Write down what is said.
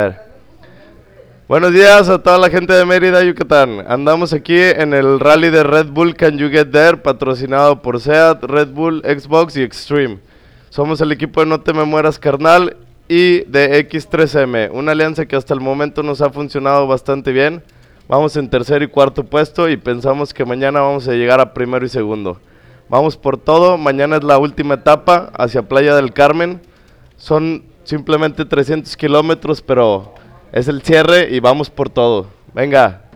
Buenos días a toda la gente de Mérida, Yucatán. Andamos aquí en el rally de Red Bull Can You Get There, patrocinado por SEAT, Red Bull, Xbox y Extreme. Somos el equipo de No Te Me Mueras Carnal y de X3M, una alianza que hasta el momento nos ha funcionado bastante bien. Vamos en tercer y cuarto puesto y pensamos que mañana vamos a llegar a primero y segundo. Vamos por todo, mañana es la última etapa hacia Playa del Carmen. Son simplemente 300 kilómetros, pero es el cierre y vamos por todo. Venga.